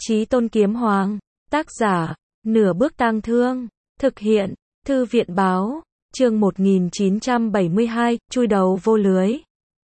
Chí Tôn Kiếm Hoàng. Tác giả, Nửa Bước Tang Thương. Thực hiện, Thư viện báo. Chương 1972, chui đầu vô lưới.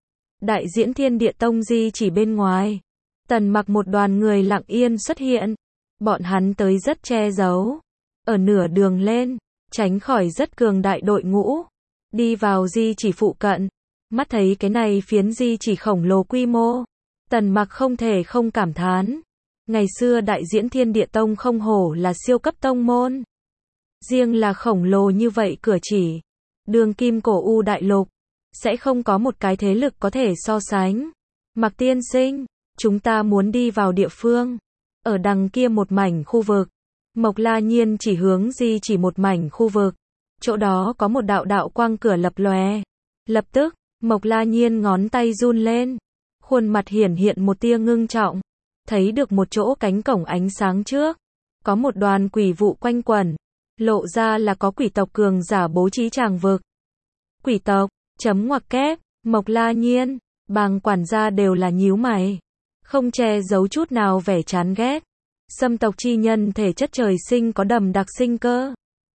Đại diễn Thiên Địa Tông di chỉ bên ngoài. Tần Mặc một đoàn người lặng yên xuất hiện. Bọn hắn tới rất che giấu. Ở nửa đường lên, tránh khỏi rất cường đại đội ngũ. Đi vào di chỉ phụ cận. Mắt thấy cái này phiến di chỉ khổng lồ quy mô. Tần Mặc không thể không cảm thán. Ngày xưa Đại diễn Thiên Địa Tông không hổ là siêu cấp tông môn. Riêng là khổng lồ như vậy cửa chỉ. Đường kim cổ u đại lục. Sẽ không có một cái thế lực có thể so sánh. Mặc tiên sinh, chúng ta muốn đi vào địa phương. Ở đằng kia một mảnh khu vực. Mộc La Nhiên chỉ hướng di chỉ một mảnh khu vực. Chỗ đó có một đạo đạo quang cửa lập lòe. Lập tức, Mộc La Nhiên ngón tay run lên. Khuôn mặt hiển hiện một tia ngưng trọng. Thấy được một chỗ cánh cổng ánh sáng trước. Có một đoàn quỷ vụ quanh quẩn. Lộ ra là có quỷ tộc cường giả bố trí tràng vực. Quỷ tộc, chấm ngoặc kép, Mộc La Nhiên, Bàng quản gia đều là nhíu mày. Không che giấu chút nào vẻ chán ghét. Xâm tộc chi nhân thể chất trời sinh có đậm đặc sinh cơ.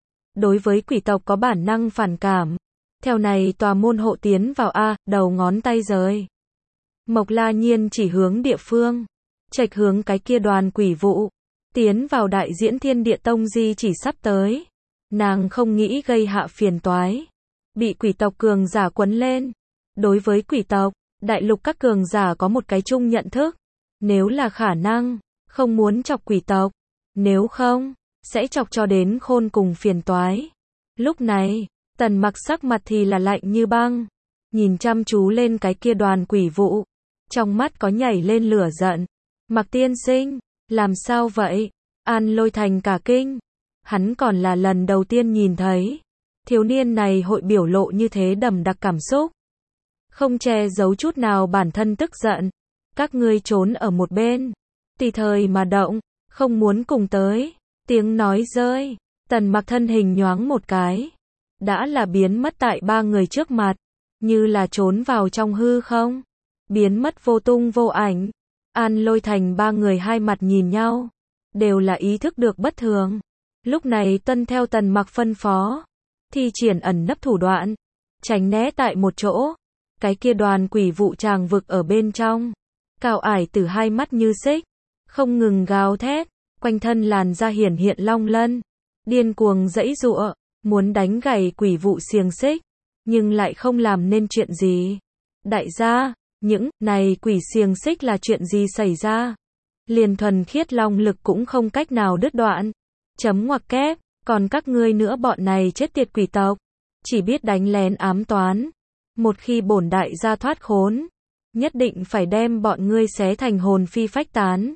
Đối với quỷ tộc có bản năng phản cảm. Theo này tòa môn hộ tiến vào đầu ngón tay rời. Mộc La Nhiên chỉ hướng địa phương. Chệch hướng cái kia đoàn quỷ vụ. Tiến vào Đại diễn Thiên Địa Tông di chỉ sắp tới. Nàng không nghĩ gây hạ phiền toái. Bị quỷ tộc cường giả quấn lên. Đối với quỷ tộc, đại lục các cường giả có một cái chung nhận thức. Nếu là khả năng, không muốn chọc quỷ tộc. Nếu không, sẽ chọc cho đến khôn cùng phiền toái. Lúc này, Tần Mặc sắc mặt thì là lạnh như băng. Nhìn chăm chú lên cái kia đoàn quỷ vụ. Trong mắt có nhảy lên lửa giận. Mặc tiên sinh, làm sao vậy? An Lôi Thành cả kinh. Hắn còn là lần đầu tiên nhìn thấy. Thiếu niên này hội biểu lộ như thế đậm đặc cảm xúc. Không che giấu chút nào bản thân tức giận. Các ngươi trốn ở một bên. Tùy thời mà động. Không muốn cùng tới. Tiếng nói rơi. Tần Mặc thân hình nhoáng một cái. Đã là biến mất tại ba người trước mặt. Như là trốn vào trong hư không. Biến mất vô tung vô ảnh. An Lôi Thành ba người hai mặt nhìn nhau. Đều là ý thức được bất thường. Lúc này tuân theo Tần Mặc phân phó. Thi triển ẩn nấp thủ đoạn. Tránh né tại một chỗ. Cái kia đoàn quỷ vụ tràng vực ở bên trong. Cao Ải Tử hai mắt như xích. Không ngừng gào thét. Quanh thân làn da hiển hiện long lân. Điên cuồng giãy giụa. Muốn đánh gãy quỷ vụ xiềng xích. Nhưng lại không làm nên chuyện gì. Đại gia, những này quỷ xiềng xích là chuyện gì xảy ra? Liền thuần khiết long lực cũng không cách nào đứt đoạn. Chấm ngoặc kép, còn các ngươi nữa bọn này chết tiệt quỷ tộc. Chỉ biết đánh lén ám toán. Một khi bổn đại gia thoát khốn. Nhất định phải đem bọn ngươi xé thành hồn phi phách tán.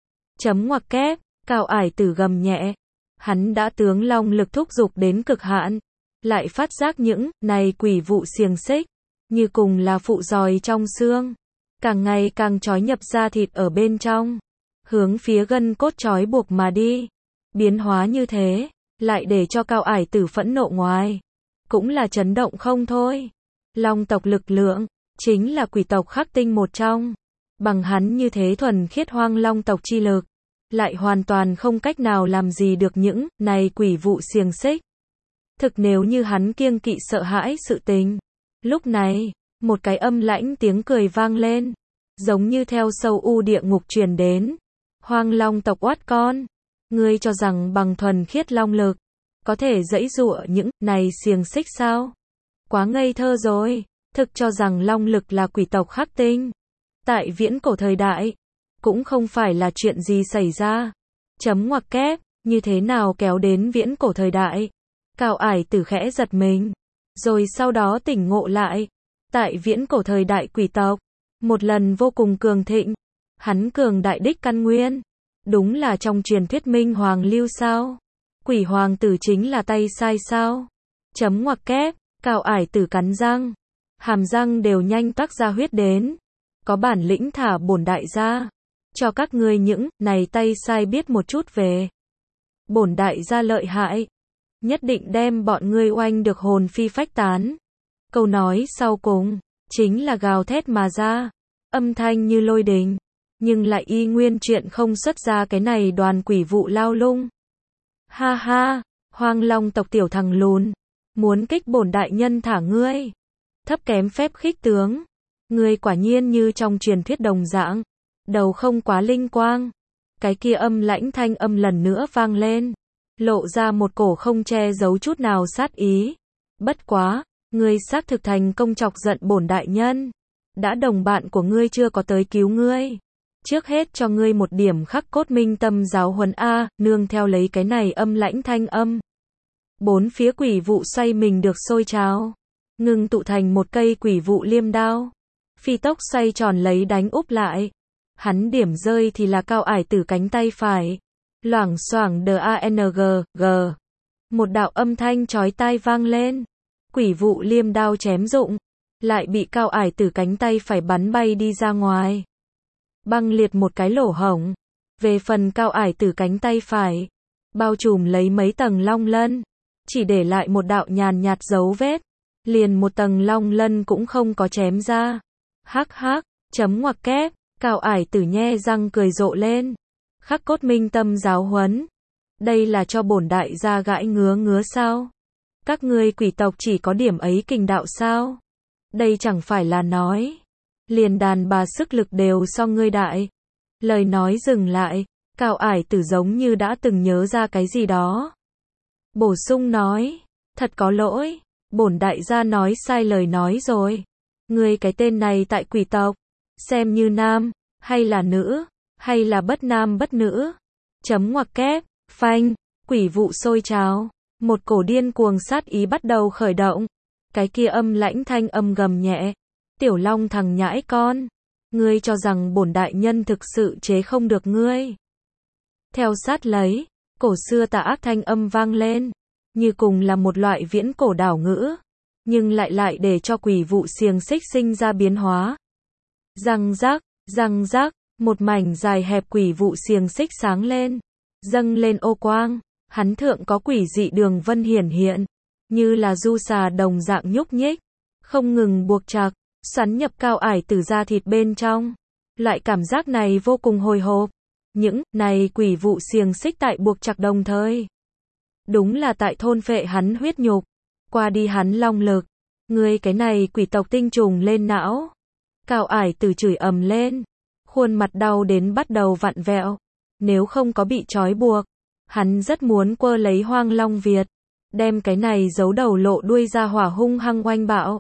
Chấm ngoặc kép, Cao Ải Tử gầm nhẹ. Hắn đã tướng long lực thúc giục đến cực hạn. Lại phát giác những này quỷ vụ xiềng xích. Như cùng là phụ giòi trong xương. Càng ngày càng trói nhập da thịt ở bên trong. Hướng phía gân cốt trói buộc mà đi. Biến hóa như thế, lại để cho Cao Ải Tử phẫn nộ ngoài. Cũng là chấn động không thôi. Long tộc lực lượng, chính là quỷ tộc khắc tinh một trong. Bằng hắn như thế thuần khiết hoang long tộc chi lực. Lại hoàn toàn không cách nào làm gì được những này quỷ vụ xiềng xích. Thực nếu như hắn kiêng kỵ sợ hãi sự tình. Lúc này, một cái âm lãnh tiếng cười vang lên. Giống như theo sâu u địa ngục truyền đến. Hoang long tộc oát con. Ngươi cho rằng bằng thuần khiết long lực. Có thể giãy giụa những này xiềng xích sao? Quá ngây thơ rồi. Thực cho rằng long lực là quỷ tộc khắc tinh. Tại viễn cổ thời đại. Cũng không phải là chuyện gì xảy ra. Chấm ngoặc kép. Như thế nào kéo đến viễn cổ thời đại? Cao Ải Tử khẽ giật mình. Rồi sau đó tỉnh ngộ lại. Tại viễn cổ thời đại quỷ tộc. Một lần vô cùng cường thịnh. Hắn cường đại đích căn nguyên. Đúng là trong truyền thuyết Minh Hoàng lưu sao? Quỷ hoàng tử chính là tay sai sao? Chấm ngoặc kép, Cao Ải Tử cắn răng. Hàm răng đều nhanh toát ra huyết đến. Có bản lĩnh thả bổn đại gia. Cho các ngươi những này tay sai biết một chút về. Bổn đại gia lợi hại. Nhất định đem bọn ngươi oanh được hồn phi phách tán. Câu nói sau cùng, chính là gào thét mà ra. Âm thanh như lôi đình. nhưng lại y nguyên chuyện không xuất ra cái này đoàn quỷ vụ lao lung. Ha ha, Hoang Long tộc tiểu thằng lùn, muốn kích bổn đại nhân thả ngươi. Thấp kém phép khích tướng, ngươi quả nhiên như trong truyền thuyết đồng dạng, đầu không quá linh quang. Cái kia âm lãnh thanh âm lần nữa vang lên, lộ ra một cổ không che giấu chút nào sát ý. Bất quá, ngươi xác thực thành công chọc giận bổn đại nhân. Đã đồng bạn của ngươi chưa có tới cứu ngươi. Trước hết cho ngươi một điểm khắc cốt minh tâm giáo huấn a, nương theo lấy cái này âm lãnh thanh âm. Bốn phía quỷ vụ xoay mình được sôi trào, ngưng tụ thành một cây quỷ vụ liêm đao. Phi tốc xoay tròn lấy đánh úp lại. Hắn điểm rơi thì là Cao Ải Tử cánh tay phải. Loảng xoảng DANG. Một đạo âm thanh chói tai vang lên. Quỷ vụ liêm đao chém rụng, lại bị Cao Ải Tử cánh tay phải bắn bay đi ra ngoài. Băng liệt một cái lỗ hổng. Về phần Cao Ải Tử cánh tay phải, bao trùm lấy mấy tầng long lân, chỉ để lại một đạo nhàn nhạt dấu vết, liền một tầng long lân cũng không có chém ra. Hắc hắc, chấm ngoặc kép, Cao Ải Tử nhe răng cười rộ lên. Khắc cốt minh tâm giáo huấn. Đây là cho bổn đại gia gãi ngứa ngứa sao? Các ngươi quỷ tộc chỉ có điểm ấy kình đạo sao? Đây chẳng phải là nói, liền đàn bà sức lực đều so ngươi đại. Lời nói dừng lại, Cao Ải Tử giống như đã từng nhớ ra cái gì đó. Bổ sung nói, thật có lỗi, bổn đại gia nói sai lời nói rồi. Ngươi cái tên này tại quỷ tộc, xem như nam, hay là nữ, hay là bất nam bất nữ. Chấm ngoặc kép, phanh, quỷ vụ sôi trào. Một cổ điên cuồng sát ý bắt đầu khởi động. Cái kia âm lãnh thanh âm gầm nhẹ. Tiểu Long thằng nhãi con. Ngươi cho rằng bổn đại nhân thực sự chế không được ngươi. Theo sát lấy, cổ xưa tà ác thanh âm vang lên. Như cùng là một loại viễn cổ đảo ngữ. Nhưng lại để cho quỷ vụ xiềng xích sinh ra biến hóa. Răng rác, một mảnh dài hẹp quỷ vụ xiềng xích sáng lên. Dâng lên ô quang. Hắn thượng có quỷ dị đường vân hiển hiện, như là du xà đồng dạng nhúc nhích, không ngừng buộc chặt, xoắn nhập Cao Ải Tử da thịt bên trong. Loại cảm giác này vô cùng hồi hộp. Những này quỷ vụ xiềng xích tại buộc chặt đồng thời, đúng là tại thôn phệ hắn huyết nhục, qua đi hắn long lực. Ngươi cái này quỷ tộc tinh trùng lên não. Cao Ải Tử chửi ầm lên, khuôn mặt đau đến bắt đầu vặn vẹo. Nếu không có bị trói buộc, hắn rất muốn quơ lấy Hoang Long Việt, đem cái này giấu đầu lộ đuôi ra hỏa hung hăng oanh bạo.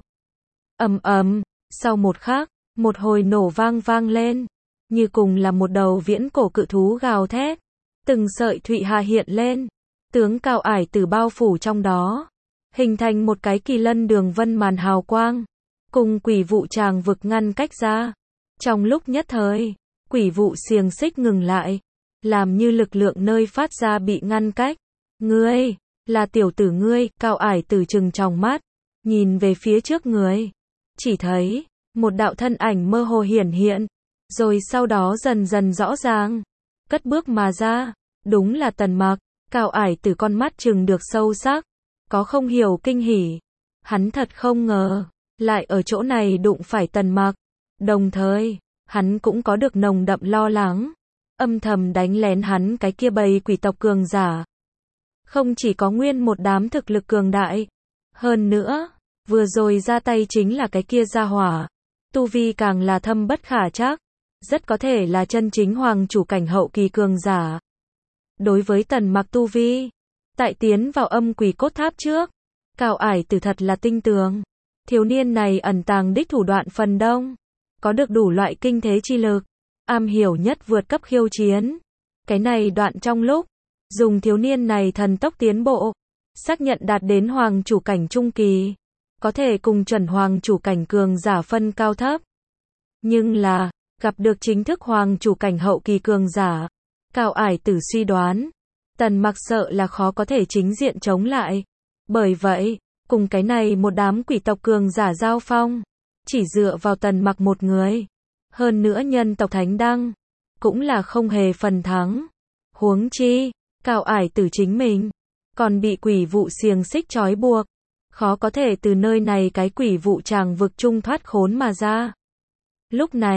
Ầm, sau một khắc, một hồi nổ vang lên, như cùng là một đầu viễn cổ cự thú gào thét, từng sợi thụy hà hiện lên, tướng Cao Ải Tử bao phủ trong đó, hình thành một cái kỳ lân đường vân màn hào quang, cùng quỷ vụ tràng vực ngăn cách ra. Trong lúc nhất thời, quỷ vụ xiềng xích ngừng lại, làm như lực lượng nơi phát ra bị ngăn cách. Ngươi, là tiểu tử ngươi. Cao Ải Tử trừng tròng mắt, nhìn về phía trước người, chỉ thấy một đạo thân ảnh mơ hồ hiển hiện, rồi sau đó dần dần rõ ràng, cất bước mà ra, đúng là Tần Mặc. Cao Ải Tử con mắt trừng được sâu sắc, có không hiểu kinh hỉ. Hắn thật không ngờ, lại ở chỗ này đụng phải Tần Mặc, đồng thời, hắn cũng có được nồng đậm lo lắng, âm thầm đánh lén hắn cái kia bầy quỷ tộc cường giả. Không chỉ có nguyên một đám thực lực cường đại, hơn nữa, vừa rồi ra tay chính là cái kia gia hỏa, tu vi càng là thâm bất khả trắc, rất có thể là chân chính hoàng chủ cảnh hậu kỳ cường giả. Đối với Tần Mặc tu vi, tại tiến vào âm quỷ cốt tháp trước, Cao Ải Tử thật là tinh tường. Thiếu niên này ẩn tàng đích thủ đoạn phần đông, có được đủ loại kinh thế chi lực, am hiểu nhất vượt cấp khiêu chiến. Cái này đoạn trong lúc, dùng thiếu niên này thần tốc tiến bộ, xác nhận đạt đến hoàng chủ cảnh trung kỳ, có thể cùng chuẩn hoàng chủ cảnh cường giả phân cao thấp. Nhưng là, gặp được chính thức hoàng chủ cảnh hậu kỳ cường giả, Cao Ải Tử suy đoán, Tần Mặc sợ là khó có thể chính diện chống lại. Bởi vậy, cùng cái này một đám quỷ tộc cường giả giao phong, chỉ dựa vào Tần Mặc một người, hơn nữa nhân tộc Thánh Đăng, cũng là không hề phần thắng. Huống chi, Cao Ải Tử chính mình, còn bị quỷ vụ xiềng xích trói buộc, khó có thể từ nơi này cái quỷ vụ tràng vực trung thoát khốn mà ra. Lúc này,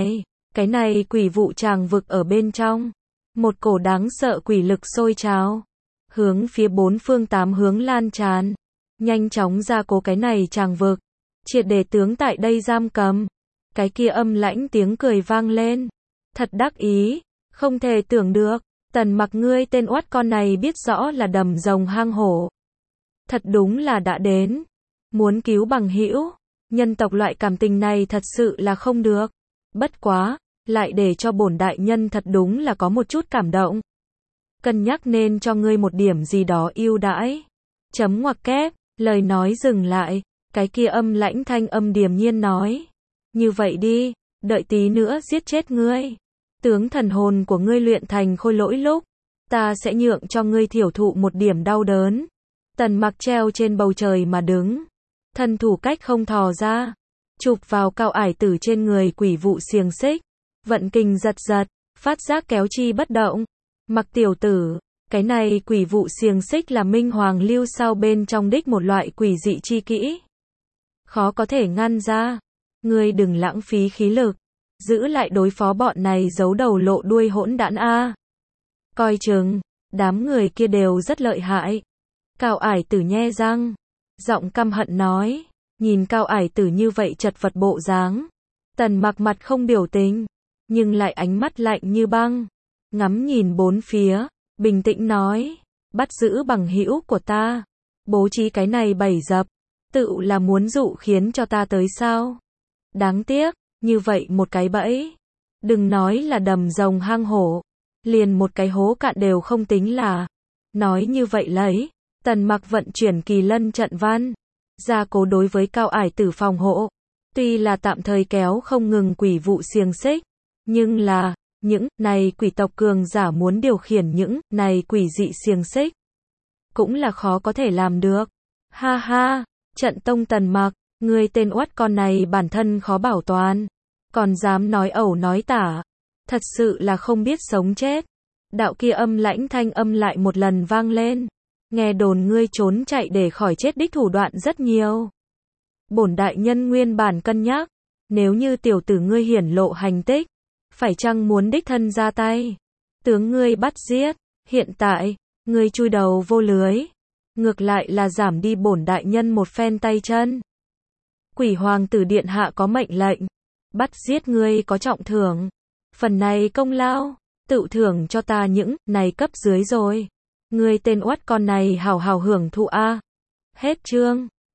Cái này quỷ vụ tràng vực ở bên trong. Một cổ đáng sợ quỷ lực sôi trào. Hướng phía bốn phương tám hướng lan tràn. Nhanh chóng ra cố cái này tràng vực. Triệt để tướng tại đây giam cầm. Cái kia âm lãnh tiếng cười vang lên. Thật đắc ý. Không thể tưởng được. Tần Mặc ngươi tên oát con này biết rõ là đầm rồng hang hổ. Thật đúng là đã đến. Muốn cứu bằng hữu. Nhân tộc loại cảm tình này thật sự là không được. Bất quá, lại để cho bổn đại nhân thật đúng là có một chút cảm động. Cân nhắc nên cho ngươi một điểm gì đó ưu đãi. Chấm ngoặc kép, lời nói dừng lại, cái kia âm lãnh thanh âm điềm nhiên nói. Như vậy đi, đợi tí nữa giết chết ngươi. Tướng thần hồn của ngươi luyện thành khôi lỗi lúc, ta sẽ nhượng cho ngươi thiểu thụ một điểm đau đớn. Tần Mặc treo trên bầu trời mà đứng. Thân thủ cách không thò ra. Chụp vào Cao Ải Tử trên người quỷ vụ xiềng xích. Vận kình giật giật, phát giác kéo chi bất động. Mặc tiểu tử, cái này quỷ vụ xiềng xích là Minh Hoàng lưu sau bên trong đích một loại quỷ dị chi kỹ. Khó có thể ngăn ra. Ngươi đừng lãng phí khí lực. Giữ lại đối phó bọn này giấu đầu lộ đuôi hỗn đản a. Coi chừng, đám người kia đều rất lợi hại. Cao Ải Tử nhe răng, giọng căm hận nói, nhìn Cao Ải Tử như vậy chật vật bộ dáng. Tần Mặc mặt không biểu tình, nhưng lại ánh mắt lạnh như băng, ngắm nhìn bốn phía, bình tĩnh nói, bắt giữ bằng hữu của ta, bố trí cái này bẫy dập, tự là muốn dụ khiến cho ta tới sao? Đáng tiếc, như vậy một cái bẫy, đừng nói là đầm rồng hang hổ, liền một cái hố cạn đều không tính là. Nói như vậy lấy, Tần Mặc vận chuyển Kỳ Lân trận văn, gia cố đối với Cao Ải Tử phòng hộ. Tuy là tạm thời kéo không ngừng quỷ vụ xiềng xích, nhưng là, những này quỷ tộc cường giả muốn điều khiển những này quỷ dị xiềng xích, cũng là khó có thể làm được. Ha ha, trận tông Tần Mặc, ngươi tên oát con này bản thân khó bảo toàn, còn dám nói ẩu nói tả, thật sự là không biết sống chết. Đạo kia âm lãnh thanh âm lại một lần vang lên. Nghe đồn ngươi trốn chạy để khỏi chết đích thủ đoạn rất nhiều. Bổn đại nhân nguyên bản cân nhắc, nếu như tiểu tử ngươi hiển lộ hành tích, phải chăng muốn đích thân ra tay, tướng ngươi bắt giết. Hiện tại, ngươi chui đầu vô lưới, ngược lại là giảm đi bổn đại nhân một phen tay chân. Quỷ hoàng tử điện hạ có mệnh lệnh, bắt giết ngươi có trọng thưởng. Phần này công lao, tự thưởng cho ta những này cấp dưới rồi. Ngươi tên oát con này hào hào hưởng thụ a. Hết chương.